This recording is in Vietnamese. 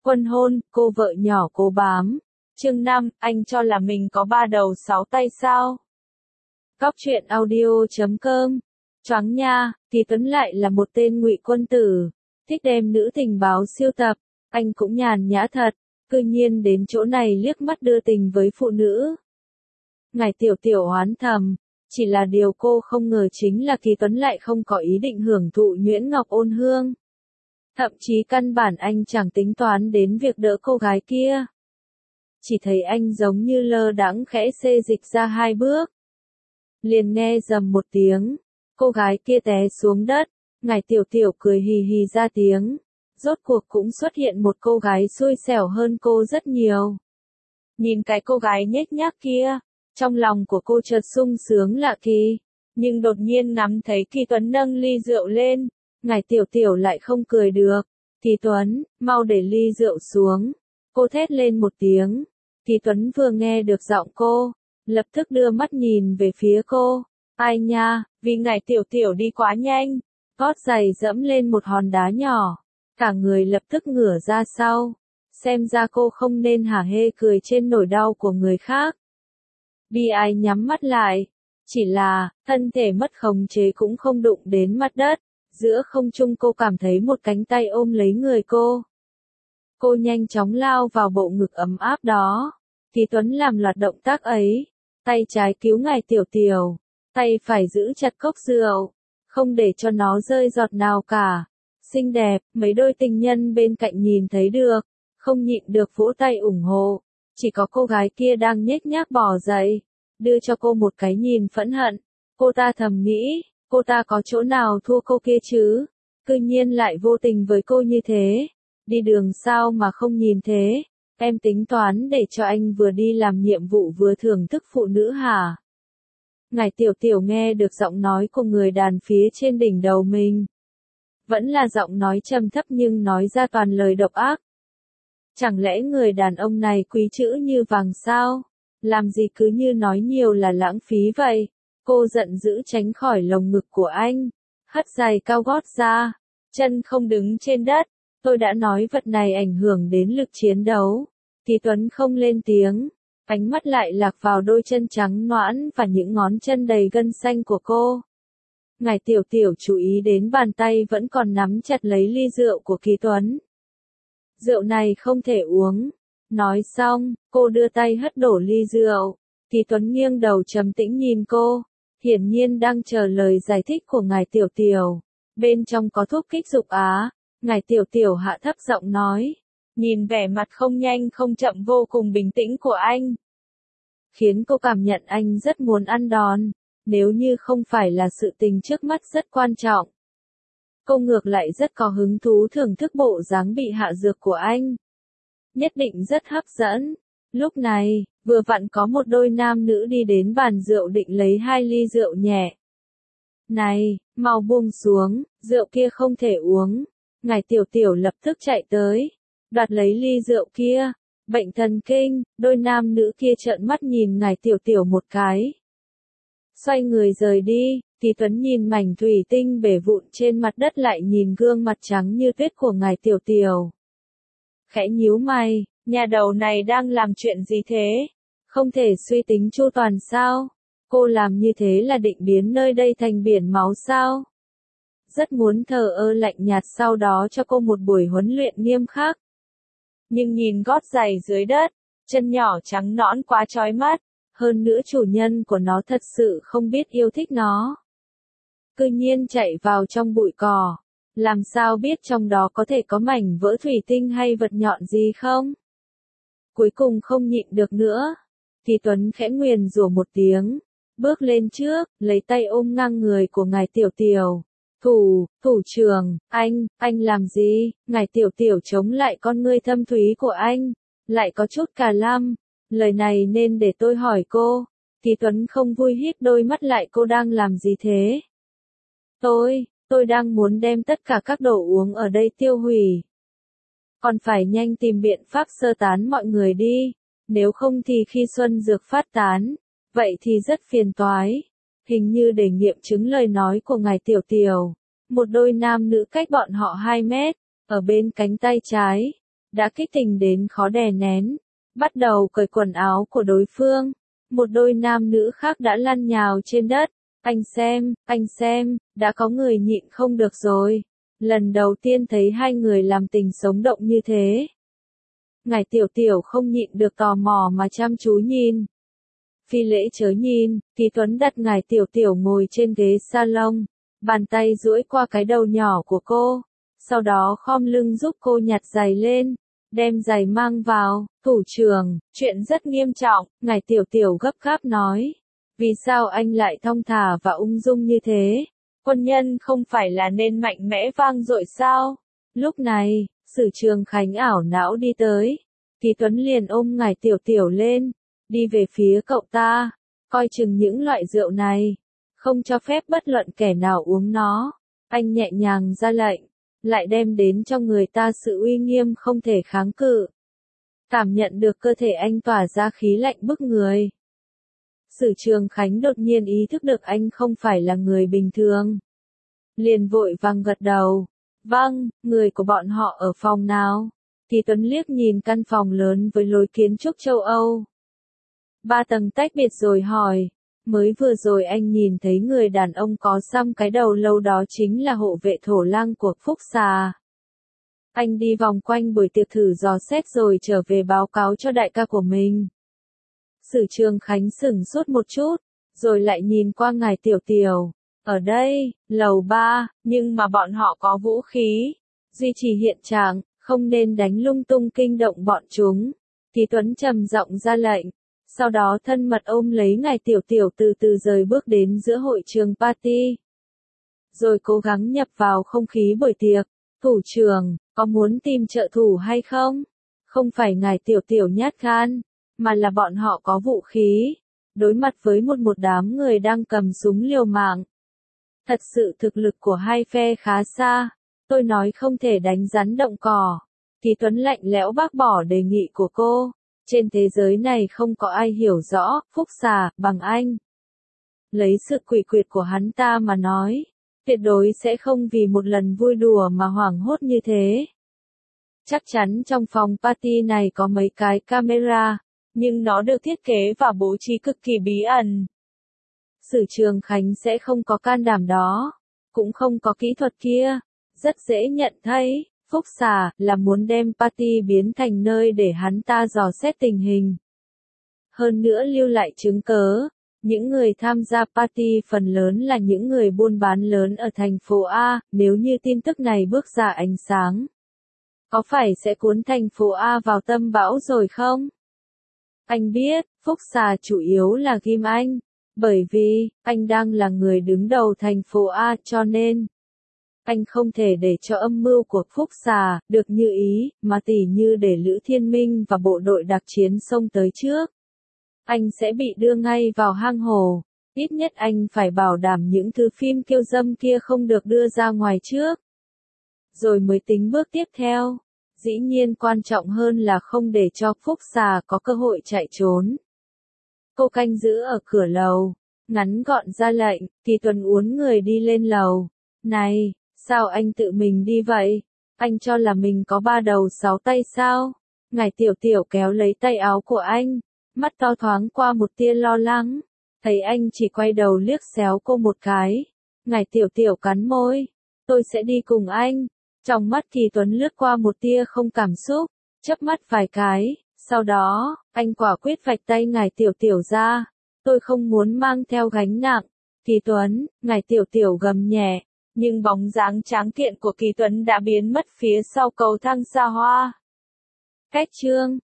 Quân hôn, cô vợ nhỏ cố bám. Chương 5, anh cho là mình có 3 đầu 6 tay sao? Cóc truyện audio.com. Choáng nha, thì Tuấn lại là một tên ngụy quân tử, thích đem nữ tình báo siêu tập, anh cũng nhàn nhã thật, cư nhiên đến chỗ này liếc mắt đưa tình với phụ nữ. Ngài Tiểu Tiểu oán thầm, chỉ là điều cô không ngờ chính là Kỳ Tuấn lại không có ý định hưởng thụ nhuyễn ngọc ôn hương. Thậm chí căn bản anh chẳng tính toán đến việc đỡ cô gái kia. Chỉ thấy anh giống như lơ đãng khẽ xê dịch ra 2 bước. Liền nghe rầm một tiếng, cô gái kia té xuống đất, Ngài Tiểu Tiểu cười hì hì ra tiếng. Rốt cuộc cũng xuất hiện một cô gái xui xẻo hơn cô rất nhiều. Nhìn cái cô gái nhếch nhác kia, trong lòng của cô chợt sung sướng lạ kỳ, nhưng đột nhiên ngắm thấy Kỳ Tuấn nâng ly rượu lên, Ngài Tiểu Tiểu lại không cười được. Kỳ Tuấn, mau để ly rượu xuống. Cô thét lên một tiếng. Kỳ Tuấn vừa nghe được giọng cô, lập tức đưa mắt nhìn về phía cô. Ai nha, vì Ngài Tiểu Tiểu đi quá nhanh, gót giày dẫm lên một hòn đá nhỏ, cả người lập tức ngửa ra sau. Xem ra cô không nên hả hê cười trên nỗi đau của người khác. Bi ai nhắm mắt lại, chỉ là, thân thể mất khống chế cũng không đụng đến mặt đất, giữa không trung cô cảm thấy một cánh tay ôm lấy người cô. Cô nhanh chóng lao vào bộ ngực ấm áp đó. Kỳ Tuấn làm loạt động tác ấy, tay trái cứu Ngài Tiểu Tiểu, tay phải giữ chặt cốc rượu, không để cho nó rơi giọt nào cả. Xinh đẹp, mấy đôi tình nhân bên cạnh nhìn thấy được, không nhịn được vỗ tay ủng hộ. Chỉ có cô gái kia đang nhếch nhác bò dậy, đưa cho cô một cái nhìn phẫn hận. Cô ta thầm nghĩ, cô ta có chỗ nào thua cô kia chứ? Cư nhiên lại vô tình với cô như thế. Đi đường sao mà không nhìn thế? Em tính toán để cho anh vừa đi làm nhiệm vụ vừa thưởng thức phụ nữ hả? Ngài Tiểu Tiểu nghe được giọng nói của người đàn phía trên đỉnh đầu mình. Vẫn là giọng nói trầm thấp nhưng nói ra toàn lời độc ác. Chẳng lẽ người đàn ông này quý chữ như vàng sao? Làm gì cứ như nói nhiều là lãng phí vậy? Cô giận dữ tránh khỏi lồng ngực của anh, hất giày cao gót ra, chân không đứng trên đất. Tôi đã nói vật này ảnh hưởng đến lực chiến đấu. Kỳ Tuấn không lên tiếng, ánh mắt lại lạc vào đôi chân trắng nõn và những ngón chân đầy gân xanh của cô. Ngài Tiểu Tiểu chú ý đến bàn tay vẫn còn nắm chặt lấy ly rượu của Kỳ Tuấn. Rượu này không thể uống. Nói xong, cô đưa tay hất đổ ly rượu. Kỳ Tuấn nghiêng đầu trầm tĩnh nhìn cô, hiển nhiên đang chờ lời giải thích của Ngài Tiểu Tiểu. Bên trong có thuốc kích dục á. Ngài Tiểu Tiểu hạ thấp giọng nói, nhìn vẻ mặt không nhanh không chậm vô cùng bình tĩnh của anh, khiến cô cảm nhận anh rất muốn ăn đòn, nếu như không phải là sự tình trước mắt rất quan trọng. Cô ngược lại rất có hứng thú thưởng thức bộ dáng bị hạ dược của anh. Nhất định rất hấp dẫn. Lúc này, vừa vặn có một đôi nam nữ đi đến bàn rượu định lấy 2 ly rượu nhẹ. Này, mau buông xuống, rượu kia không thể uống. Ngài Tiểu Tiểu lập tức chạy tới, đoạt lấy ly rượu kia. Bệnh thần kinh, đôi nam nữ kia trợn mắt nhìn Ngài Tiểu Tiểu một cái. Xoay người rời đi, Kỳ Tuấn nhìn mảnh thủy tinh bể vụn trên mặt đất lại nhìn gương mặt trắng như tuyết của Ngài Tiểu Tiểu. Khẽ nhíu mày, nhà đầu này đang làm chuyện gì thế? Không thể suy tính chu toàn sao? Cô làm như thế là định biến nơi đây thành biển máu sao? Rất muốn thờ ơ lạnh nhạt sau đó cho cô một buổi huấn luyện nghiêm khắc. Nhưng nhìn gót giày dưới đất, chân nhỏ trắng nõn quá chói mắt, hơn nữa chủ nhân của nó thật sự không biết yêu thích nó. Cư nhiên chạy vào trong bụi cỏ, làm sao biết trong đó có thể có mảnh vỡ thủy tinh hay vật nhọn gì không? Cuối cùng không nhịn được nữa, Kỳ Tuấn khẽ nguyền rủa một tiếng, bước lên trước, lấy tay ôm ngang người của Ngài Tiểu Tiểu. Thủ trưởng, anh làm gì? Ngài Tiểu Tiểu chống lại con ngươi thâm thúy của anh, lại có chút cà lăm. Lời này nên để tôi hỏi cô. Kỳ Tuấn không vui híp đôi mắt lại, cô đang làm gì thế? Tôi đang muốn đem tất cả các đồ uống ở đây tiêu hủy. Còn phải nhanh tìm biện pháp sơ tán mọi người đi, nếu không thì khi xuân dược phát tán, vậy thì rất phiền toái. Hình như để nghiệm chứng lời nói của Ngài Tiểu Tiểu, một đôi nam nữ cách bọn họ 2 mét, ở bên cánh tay trái, đã kích tình đến khó đè nén, bắt đầu cởi quần áo của đối phương. Một đôi nam nữ khác đã lăn nhào trên đất. Anh xem, đã có người nhịn không được rồi. Lần đầu tiên thấy hai người làm tình sống động như thế. Ngài Tiểu Tiểu không nhịn được tò mò mà chăm chú nhìn. Phi Lễ chớ nhìn, Kỳ Tuấn đặt Ngài Tiểu Tiểu ngồi trên ghế salon, bàn tay duỗi qua cái đầu nhỏ của cô, sau đó khom lưng giúp cô nhặt giày lên, đem giày mang vào. Thủ trưởng, chuyện rất nghiêm trọng, Ngài Tiểu Tiểu gấp gáp nói. Vì sao anh lại thong thả và ung dung như thế? Quân nhân không phải là nên mạnh mẽ vang dội sao? Lúc này, Sử Trường Khánh ảo não đi tới. Kỳ Tuấn liền ôm Ngài Tiểu Tiểu lên, đi về phía cậu ta, coi chừng những loại rượu này, không cho phép bất luận kẻ nào uống nó. Anh nhẹ nhàng ra lệnh, lại đem đến cho người ta sự uy nghiêm không thể kháng cự. Cảm nhận được cơ thể anh tỏa ra khí lạnh bức người. Sử Trường Khánh đột nhiên ý thức được anh không phải là người bình thường. Liền vội vàng gật đầu. Vâng, người của bọn họ ở phòng nào? Kỳ Tuấn liếc nhìn căn phòng lớn với lối kiến trúc châu Âu. 3 tầng tách biệt rồi hỏi. Mới vừa rồi anh nhìn thấy người đàn ông có xăm cái đầu lâu đó chính là hộ vệ thổ lang của Phúc Xà. Anh đi vòng quanh buổi tiệc thử dò xét rồi trở về báo cáo cho đại ca của mình. Sử Trường Khánh sửng sốt một chút, rồi lại nhìn qua Ngài Tiểu Tiểu. Ở đây, lầu 3, nhưng mà bọn họ có vũ khí. Duy trì hiện trạng, không nên đánh lung tung kinh động bọn chúng. Kỳ Tuấn trầm giọng ra lệnh. Sau đó thân mật ôm lấy Ngài Tiểu Tiểu từ từ rời bước đến giữa hội trường party. Rồi cố gắng nhập vào không khí buổi tiệc. Thủ trưởng, có muốn tìm trợ thủ hay không? Không phải Ngài Tiểu Tiểu nhát gan, mà là bọn họ có vũ khí. Đối mặt với một đám người đang cầm súng liều mạng. Thật sự thực lực của hai phe khá xa. Tôi nói không thể đánh rắn động cỏ. Kỳ Tuấn lạnh lẽo bác bỏ đề nghị của cô. Trên thế giới này không có ai hiểu rõ Phúc Xà bằng anh. Lấy sự quỷ quyệt của hắn ta mà nói, tuyệt đối sẽ không vì một lần vui đùa mà hoảng hốt như thế. Chắc chắn trong phòng party này có mấy cái camera, nhưng nó được thiết kế và bố trí cực kỳ bí ẩn. Sử Trường Khánh sẽ không có can đảm đó, cũng không có kỹ thuật kia. Rất dễ nhận thấy, Phúc Xà là muốn đem party biến thành nơi để hắn ta dò xét tình hình. Hơn nữa lưu lại chứng cớ, những người tham gia party phần lớn là những người buôn bán lớn ở thành phố A, nếu như tin tức này bước ra ánh sáng. Có phải sẽ cuốn thành phố A vào tâm bão rồi không? Anh biết, Phúc Xà chủ yếu là ghim anh, bởi vì, anh đang là người đứng đầu thành phố A cho nên. Anh không thể để cho âm mưu của Phúc Xà được như ý, mà tỉ như để Lữ Thiên Minh và bộ đội đặc chiến xông tới trước. Anh sẽ bị đưa ngay vào hang hổ, ít nhất anh phải bảo đảm những thứ phim kiêu dâm kia không được đưa ra ngoài trước. Rồi mới tính bước tiếp theo. Dĩ nhiên quan trọng hơn là không để cho Phúc Xà có cơ hội chạy trốn. Cô canh giữ ở cửa lầu, ngắn gọn ra lệnh, Kỳ Tuấn uốn người đi lên lầu. Này, sao anh tự mình đi vậy? Anh cho là mình có 3 đầu 6 tay sao? Ngài Tiểu Tiểu kéo lấy tay áo của anh, mắt to thoáng qua một tia lo lắng. Thấy anh chỉ quay đầu liếc xéo cô một cái. Ngài Tiểu Tiểu cắn môi. Tôi sẽ đi cùng anh. Trong mắt Kỳ Tuấn lướt qua một tia không cảm xúc, chớp mắt vài cái. Sau đó, anh quả quyết vạch tay Ngài Tiểu Tiểu ra. Tôi không muốn mang theo gánh nặng. Kỳ Tuấn, Ngài Tiểu Tiểu gầm nhẹ. Nhưng bóng dáng tráng kiện của Kỳ Tuấn đã biến mất phía sau cầu thang xa hoa. Cách chương